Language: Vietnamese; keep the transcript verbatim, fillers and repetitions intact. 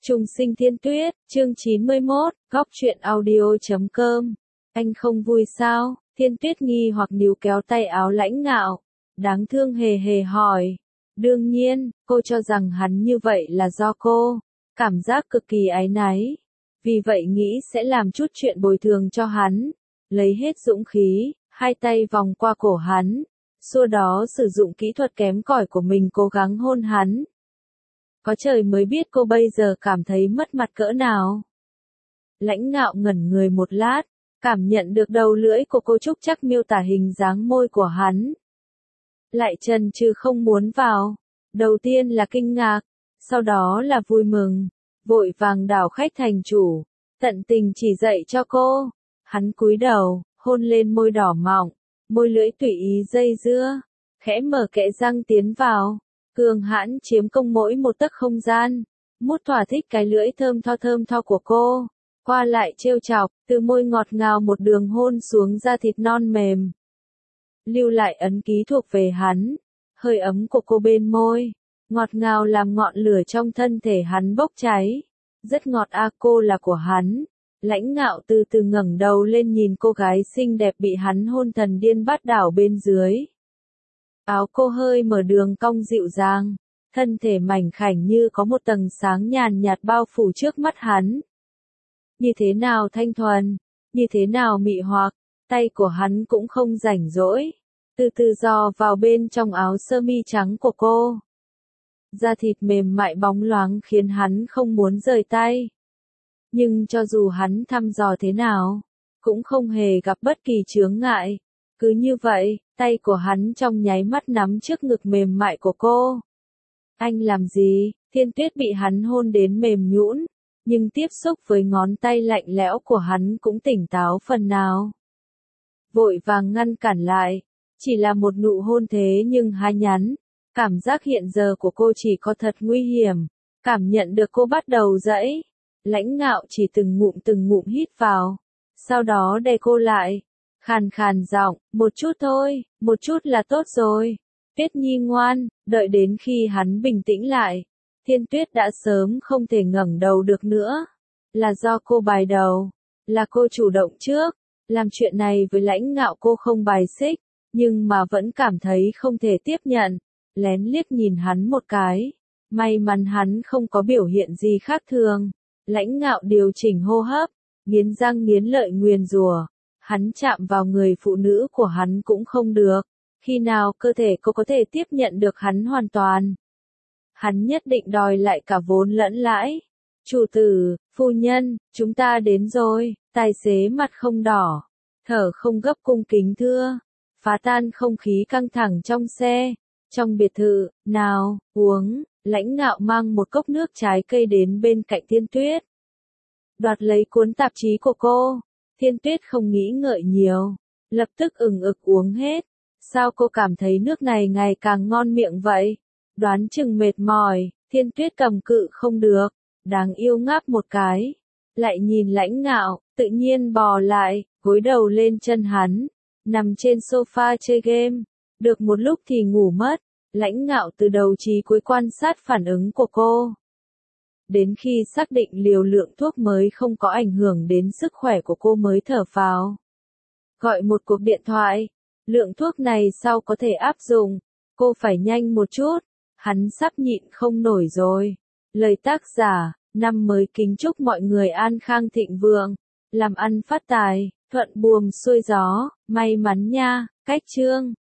Trùng sinh Thiên Tuyết, chương chín mươi mốt, góc truyện audio chấm com. Anh không vui sao? Thiên Tuyết nghi hoặc níu kéo tay áo Lãnh Ngạo. Đáng thương hề hề hỏi. Đương nhiên, cô cho rằng hắn như vậy là do cô. Cảm giác cực kỳ áy náy. Vì vậy nghĩ sẽ làm chút chuyện bồi thường cho hắn. Lấy hết dũng khí, hai tay vòng qua cổ hắn. Sau đó sử dụng kỹ thuật kém cỏi của mình cố gắng hôn hắn. Có trời mới biết cô bây giờ cảm thấy mất mặt cỡ nào. Lãnh Ngạo ngẩn người một lát, cảm nhận được đầu lưỡi của cô Trúc chắc miêu tả hình dáng môi của hắn. Lại chần chừ không muốn vào. Đầu tiên là kinh ngạc, sau đó là vui mừng, vội vàng đảo khách thành chủ, tận tình chỉ dạy cho cô. Hắn cúi đầu, hôn lên môi đỏ mọng, môi lưỡi tùy ý dây dưa, khẽ mở kẽ răng tiến vào. Cường hãn chiếm công mỗi một tấc không gian, mút thỏa thích cái lưỡi thơm tho thơm tho của cô, qua lại trêu chọc, từ môi ngọt ngào một đường hôn xuống da thịt non mềm. Lưu lại ấn ký thuộc về hắn, hơi ấm của cô bên môi, ngọt ngào làm ngọn lửa trong thân thể hắn bốc cháy. Rất ngọt a, cô là của hắn. Lãnh Ngạo từ từ ngẩng đầu lên nhìn cô gái xinh đẹp bị hắn hôn thần điên bát đảo bên dưới. Áo cô hơi mở đường cong dịu dàng, thân thể mảnh khảnh như có một tầng sáng nhàn nhạt bao phủ trước mắt hắn. Như thế nào thanh thuần, như thế nào mị hoặc, tay của hắn cũng không rảnh rỗi, từ từ dò vào bên trong áo sơ mi trắng của cô. Da thịt mềm mại bóng loáng khiến hắn không muốn rời tay. Nhưng cho dù hắn thăm dò thế nào, cũng không hề gặp bất kỳ chướng ngại. Cứ như vậy, tay của hắn trong nháy mắt nắm trước ngực mềm mại của cô. Anh làm gì? Thiên Tuyết bị hắn hôn đến mềm nhũn, nhưng tiếp xúc với ngón tay lạnh lẽo của hắn cũng tỉnh táo phần nào. Vội vàng ngăn cản lại, chỉ là một nụ hôn thế nhưng hai nhắn. Cảm giác hiện giờ của cô chỉ có thật nguy hiểm, cảm nhận được cô bắt đầu dãy. Lãnh Ngạo chỉ từng ngụm từng ngụm hít vào, sau đó đè cô lại. Khàn khàn giọng, một chút thôi, một chút là tốt rồi. Tuyết Nhi ngoan, đợi đến khi hắn bình tĩnh lại. Thiên Tuyết đã sớm không thể ngẩng đầu được nữa. Là do cô bài đầu, là cô chủ động trước. Làm chuyện này với Lãnh Ngạo cô không bài xích, nhưng mà vẫn cảm thấy không thể tiếp nhận. Lén liếc nhìn hắn một cái. May mắn hắn không có biểu hiện gì khác thường. Lãnh Ngạo điều chỉnh hô hấp, nghiến răng nghiến lợi nguyền rủa. Hắn chạm vào người phụ nữ của hắn cũng không được. Khi nào cơ thể cô có thể tiếp nhận được hắn hoàn toàn? Hắn nhất định đòi lại cả vốn lẫn lãi. Chủ tử, phu nhân, chúng ta đến rồi. Tài xế mặt không đỏ, thở không gấp cung kính thưa. Phá tan không khí căng thẳng trong xe. Trong biệt thự, nào, uống. Lãnh Ngạo mang một cốc nước trái cây đến bên cạnh Thiên Tuyết. Đoạt lấy cuốn tạp chí của cô. Thiên Tuyết không nghĩ ngợi nhiều, lập tức ừng ực uống hết. Sao cô cảm thấy nước này ngày càng ngon miệng vậy? Đoán chừng mệt mỏi, Thiên Tuyết cầm cự không được, đáng yêu ngáp một cái. Lại nhìn Lãnh Ngạo, tự nhiên bò lại, gối đầu lên chân hắn, nằm trên sofa chơi game. Được một lúc thì ngủ mất. Lãnh Ngạo từ đầu chí cuối quan sát phản ứng của cô. Đến khi xác định liều lượng thuốc mới không có ảnh hưởng đến sức khỏe của cô mới thở phào. Gọi một cuộc điện thoại. Lượng thuốc này sau có thể áp dụng. Cô phải nhanh một chút. Hắn sắp nhịn không nổi rồi. Lời tác giả, năm mới kính chúc mọi người an khang thịnh vượng. Làm ăn phát tài, thuận buồm xuôi gió, may mắn nha. Cách chương.